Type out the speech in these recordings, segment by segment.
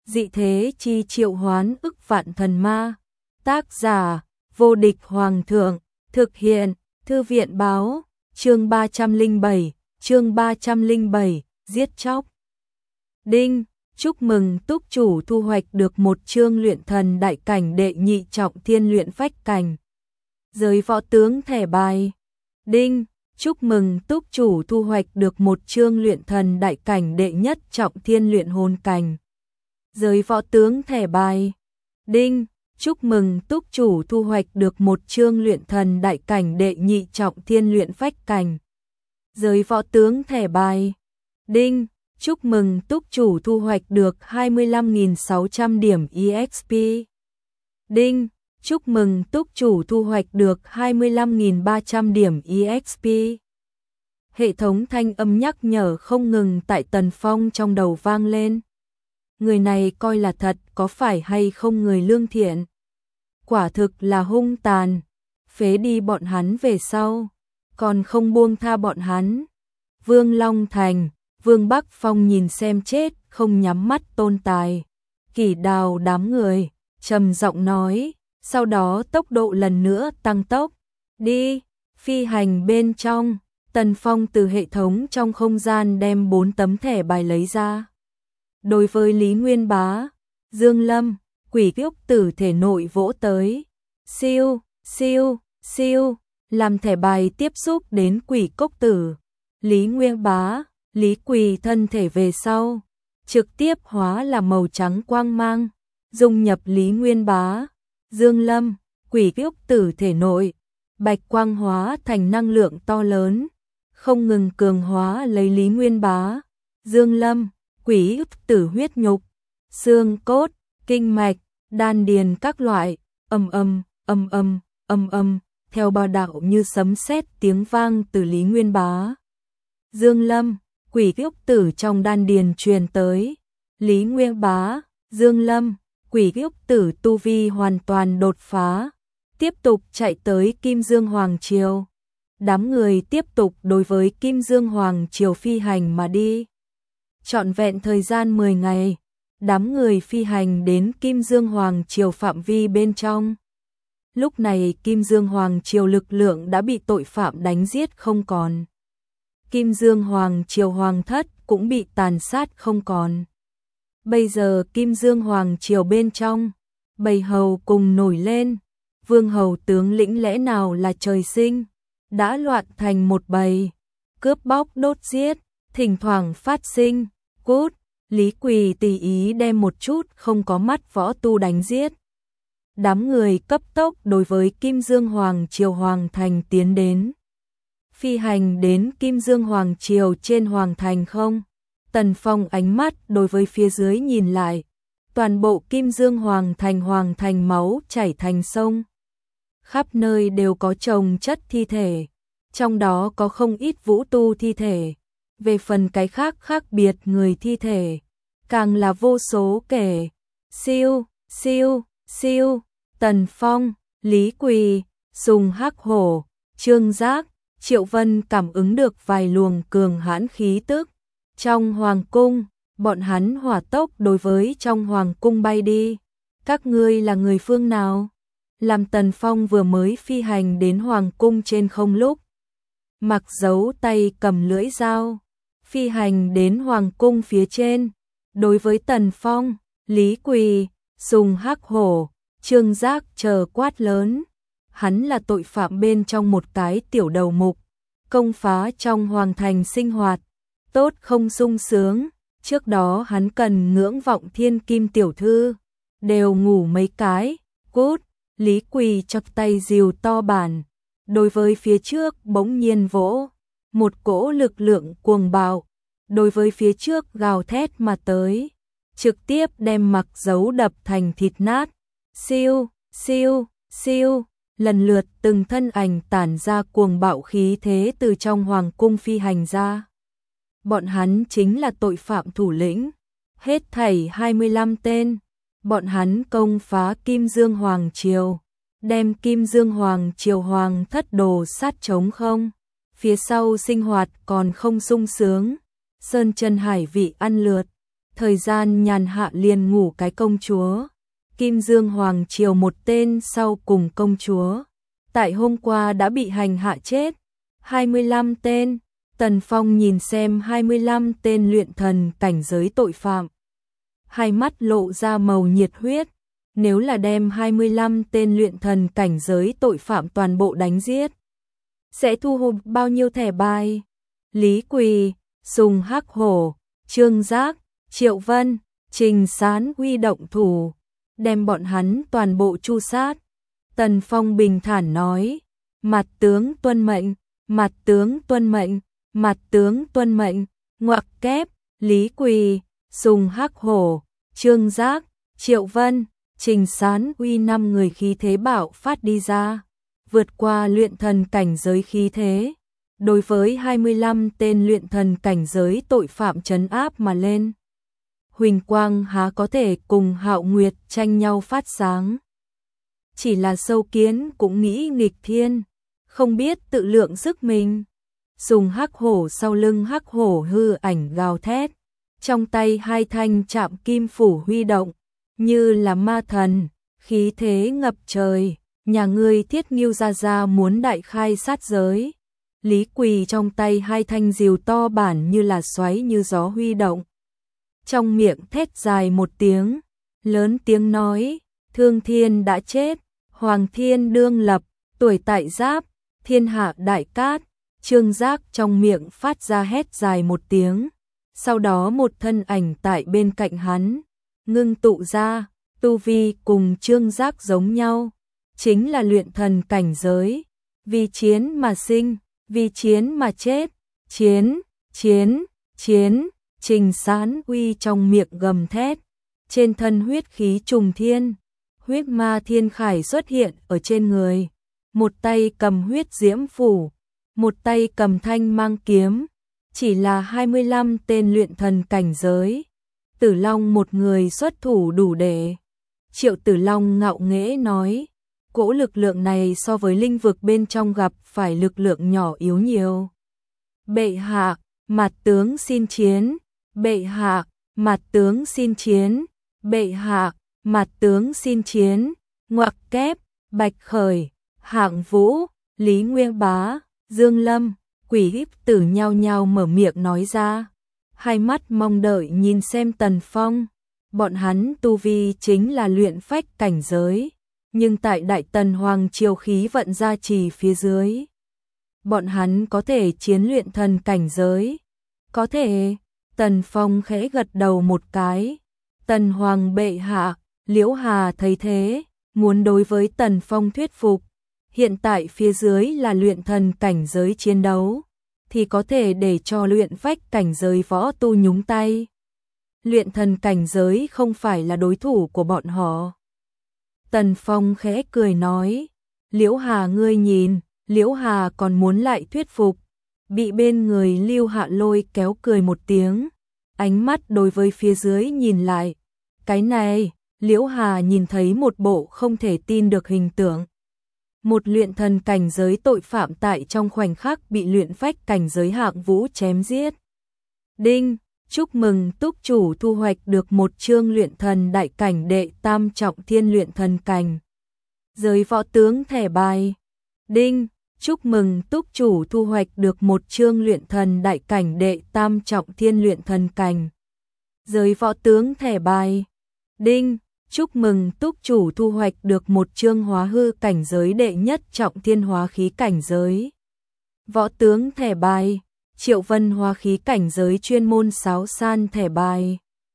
Dị thế chi triệu hoán ức vạn thần ma. Tác giả, vô địch hoàng thượng. Thực hiện, thư viện báo. Chương 307, giết chóc. Đinh, chúc mừng túc chủ thu hoạch được một chương luyện thần đại cảnh đệ nhị trọng thiên luyện phách cảnh. Giới võ tướng thẻ bài. Đinh, chúc mừng túc chủ thu hoạch được một chương luyện thần đại cảnh đệ nhất trọng thiên luyện hồn cảnh. Giới võ tướng thẻ bài. Đinh, chúc mừng túc chủ thu hoạch được một chương luyện thần đại cảnh đệ nhị trọng thiên luyện phách cảnh. Giới võ tướng thẻ bài. Đinh, chúc mừng túc chủ thu hoạch được 25.600 điểm EXP. Đinh, chúc mừng túc chủ thu hoạch được 25.300 điểm EXP. Hệ thống thanh âm nhắc nhở không ngừng tại Tần Phong trong đầu vang lên. Người này coi là thật, có phải hay không người lương thiện? Quả thực là hung tàn, phế đi bọn hắn về sau, còn không buông tha bọn hắn. Vương Long Thành, Vương Bắc Phong nhìn xem chết, không nhắm mắt Tôn Tài, Kỷ Đào đám người, trầm giọng nói, sau đó tốc độ lần nữa tăng tốc. Đi, phi hành bên trong, Tần Phong từ hệ thống trong không gian đem 4 tấm thẻ bài lấy ra. Đối với Lý Nguyên Bá, Dương Lâm, Quỷ Cốc Tử thể nội vỗ tới. Siêu, siêu, siêu, làm thẻ bài tiếp xúc đến Quỷ Cốc Tử. Lý Nguyên Bá, Lý Quỳ thân thể về sau, trực tiếp hóa là màu trắng quang mang, dung nhập Lý Nguyên Bá, Dương Lâm, Quỷ Cốc Tử thể nội, bạch quang hóa thành năng lượng to lớn, không ngừng cường hóa lấy Lý Nguyên Bá, Dương Lâm, Quỷ Cốc Tử huyết nhục, xương cốt, kinh mạch, đan điền các loại, theo ba đạo như sấm sét tiếng vang từ Lý Nguyên Bá. Dương Lâm, Quỷ Cốc Tử trong đan điền truyền tới, Lý Nguyên Bá, Dương Lâm, Quỷ Cốc Tử tu vi hoàn toàn đột phá, tiếp tục chạy tới Kim Dương Hoàng Triều. Đám người tiếp tục đối với Kim Dương Hoàng Triều phi hành mà đi. Trọn vẹn thời gian 10 ngày, đám người phi hành đến Kim Dương Hoàng Triều phạm vi bên trong. Lúc này Kim Dương Hoàng Triều lực lượng đã bị tội phạm đánh giết không còn. Kim Dương Hoàng Triều Hoàng thất cũng bị tàn sát không còn. Bây giờ Kim Dương Hoàng Triều bên trong, bầy hầu cùng nổi lên, vương hầu tướng lĩnh lẽ nào là trời sinh, đã loạn thành một bầy, cướp bóc đốt giết, thỉnh thoảng phát sinh, cút, Lý Quỳ tùy ý đem một chút không có mắt võ tu đánh giết. Đám người cấp tốc đối với Kim Dương Hoàng Triều Hoàng thành tiến đến. Phi hành đến Kim Dương Hoàng Triều trên Hoàng thành không? Tần Phong ánh mắt đối với phía dưới nhìn lại. Toàn bộ Kim Dương Hoàng thành máu chảy thành sông. Khắp nơi đều có chồng chất thi thể. Trong đó có không ít vũ tu thi thể. Về phần cái khác khác biệt người thi thể, càng là vô số kể. Siêu, siêu, siêu, Tần Phong, Lý Quỳ, Sùng Hắc Hổ, Trương Giác, Triệu Vân cảm ứng được vài luồng cường hãn khí tức. Trong Hoàng cung, bọn hắn hỏa tốc đối với trong Hoàng cung bay đi. Các ngươi là người phương nào? Làm Tần Phong vừa mới phi hành đến Hoàng cung trên không lúc. Mặc dấu tay cầm lưỡi dao, phi hành đến Hoàng cung phía trên. Đối với Tần Phong, Lý Quỳ, Sùng Hắc Hổ, Trương Giác chờ quát lớn. Hắn là tội phạm bên trong một cái tiểu đầu mục, công phá trong Hoàng thành sinh hoạt, tốt không sung sướng. Trước đó hắn cần ngưỡng vọng thiên kim tiểu thư, đều ngủ mấy cái, cút. Lý Quỳ chập tay rìu to bản, đối với phía trước bỗng nhiên vỗ, một cỗ lực lượng cuồng bạo, đối với phía trước gào thét mà tới, trực tiếp đem Mặc Dấu đập thành thịt nát. Siêu, siêu, siêu, lần lượt từng thân ảnh tản ra cuồng bạo khí thế từ trong Hoàng cung phi hành ra. Bọn hắn chính là tội phạm thủ lĩnh, hết thảy 25 tên. Bọn hắn công phá Kim Dương Hoàng Triều, đem Kim Dương Hoàng Triều Hoàng thất đồ sát trống không. Phía sau sinh hoạt còn không sung sướng, sơn chân hải vị ăn lượt, thời gian nhàn hạ liền ngủ cái công chúa. Kim Dương Hoàng Triều một tên sau cùng công chúa, tại hôm qua đã bị hành hạ chết. 25 tên, Tần Phong nhìn xem 25 tên luyện thần cảnh giới tội phạm. Hai mắt lộ ra màu nhiệt huyết, nếu là đem 25 tên luyện thần cảnh giới tội phạm toàn bộ đánh giết, sẽ thu hồi bao nhiêu thẻ bài? Lý Quỳ, Sùng Hắc Hổ, Trương Giác, Triệu Vân, Trình Sán huy động thủ, đem bọn hắn toàn bộ tru sát. Tần Phong bình thản nói, mặt tướng tuân mệnh, mặt tướng tuân mệnh, mặt tướng tuân mệnh. Ngoặc kép, Lý Quỳ, Sùng Hắc Hổ, Trương Giác, Triệu Vân, Trình Sán uy 5 người khí thế bạo phát đi ra, vượt qua luyện thần cảnh giới khí thế, đối với 25 tên luyện thần cảnh giới tội phạm trấn áp mà lên. Huỳnh quang há có thể cùng Hạo Nguyệt tranh nhau phát sáng. Chỉ là sâu kiến cũng nghĩ nghịch thiên, không biết tự lượng sức mình. Sùng Hắc Hổ sau lưng Hắc Hổ hư ảnh gào thét, trong tay hai thanh trạm kim phủ huy động, như là ma thần, khí thế ngập trời. Nhà ngươi Thiết Nghiêu gia gia muốn đại khai sát giới. Lý Quỳ trong tay hai thanh rìu to bản như là xoáy như gió huy động, trong miệng thét dài một tiếng, lớn tiếng nói, Thương Thiên đã chết, Hoàng Thiên đương lập, tuổi tại giáp, thiên hạ đại cát. Trương Giác trong miệng phát ra hét dài một tiếng, sau đó một thân ảnh tại bên cạnh hắn, ngưng tụ ra, tu vi cùng Trương Giác giống nhau, chính là luyện thần cảnh giới, vì chiến mà sinh, vì chiến mà chết, chiến, chiến, chiến. Trình Sán uy trong miệng gầm thét, trên thân huyết khí trùng thiên, huyết ma thiên khải xuất hiện ở trên người, một tay cầm huyết diễm phủ, một tay cầm thanh mang kiếm, chỉ là 25 tên luyện thần cảnh giới. Tử Long một người xuất thủ đủ để. Triệu Tử Long ngạo nghễ nói, cỗ lực lượng này so với linh vực bên trong gặp phải lực lượng nhỏ yếu nhiều. Bệ hạ, mặt tướng xin chiến. Bệ hạ, mặt tướng xin chiến. Bệ hạ, mặt tướng xin chiến. Ngoặc kép, Bạch Khởi, Hạng Vũ, Lý Nguyên Bá, Dương Lâm, Quỷ Híp Tử nhao nhao mở miệng nói ra, hai mắt mong đợi nhìn xem Tần Phong. Bọn hắn tu vi chính là luyện phách cảnh giới, nhưng tại Đại Tần Hoàng Triều khí vận gia trì phía dưới, bọn hắn có thể chiến luyện thần cảnh giới. Có thể. Tần Phong khẽ gật đầu một cái. Tần Hoàng bệ hạ, Liễu Hà thấy thế, muốn đối với Tần Phong thuyết phục. Hiện tại phía dưới là luyện thần cảnh giới chiến đấu, thì có thể để cho luyện phách cảnh giới võ tu nhúng tay. Luyện thần cảnh giới không phải là đối thủ của bọn họ. Tần Phong khẽ cười nói, Liễu Hà ngươi nhìn, Liễu Hà còn muốn lại thuyết phục. Bị bên người Lưu Hạ Lôi kéo cười một tiếng, ánh mắt đối với phía dưới nhìn lại. Cái này, Liễu Hà nhìn thấy một bộ không thể tin được hình tượng. Một luyện thần cảnh giới tội phạm tại trong khoảnh khắc bị luyện phách cảnh giới Hạng Vũ chém giết. Đinh, chúc mừng túc chủ thu hoạch được một chương luyện thần đại cảnh đệ tam trọng thiên luyện thần cảnh. Giới võ tướng thẻ bài. Đinh, chúc mừng túc chủ thu hoạch được một chương luyện thần đại cảnh đệ tam trọng thiên luyện thần cảnh. Giới võ tướng thẻ bài. Đinh, chúc mừng túc chủ thu hoạch được một chương hóa hư cảnh giới đệ nhất trọng thiên hóa khí cảnh giới. Võ tướng thẻ bài. Triệu Vân hóa khí cảnh giới chuyên môn sáo san thẻ bài.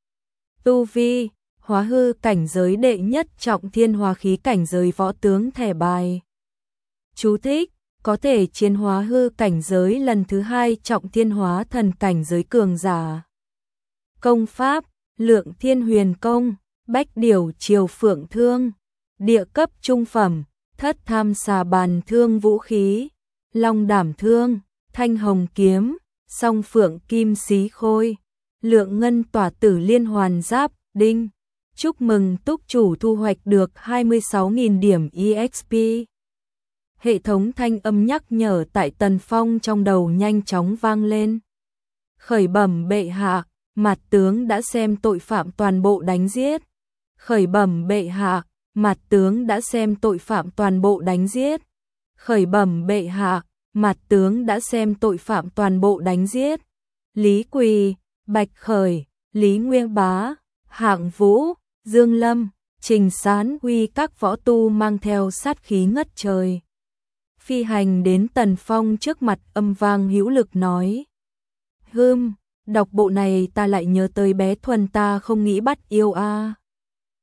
Tu vi, hóa hư cảnh giới đệ nhất trọng thiên hóa khí cảnh giới võ tướng thẻ bài. Chú thích, có thể chiến hóa hư cảnh giới lần thứ 2 trọng thiên hóa thần cảnh giới cường giả. Công pháp, Lượng Thiên Huyền Công, Bách Điểu Triều Phượng Thương, địa cấp trung phẩm, Thất Tham Xà Bàn Thương vũ khí, Long Đảm Thương, Thanh Hồng Kiếm, Song Phượng Kim Xí Khôi, Lượng Ngân Tỏa Tử Liên Hoàn Giáp. Đinh, chúc mừng túc chủ thu hoạch được 26.000 điểm EXP. Hệ thống thanh âm nhắc nhở tại Tần Phong trong đầu nhanh chóng vang lên. Khởi bẩm bệ hạ, mặt tướng đã xem tội phạm toàn bộ đánh giết. Khởi bẩm bệ hạ, mặt tướng đã xem tội phạm toàn bộ đánh giết. Khởi bẩm bệ hạ, mặt tướng đã xem tội phạm toàn bộ đánh giết. Lý Quỳ, Bạch Khởi, Lý Nguyên Bá, Hạng Vũ, Dương Lâm, Trình Sán Huy các võ tu mang theo sát khí ngất trời. Phi hành đến Tần Phong trước mặt âm vang hữu lực nói. Đọc bộ này ta lại nhớ tới bé Thuần ta không nghĩ bắt yêu a.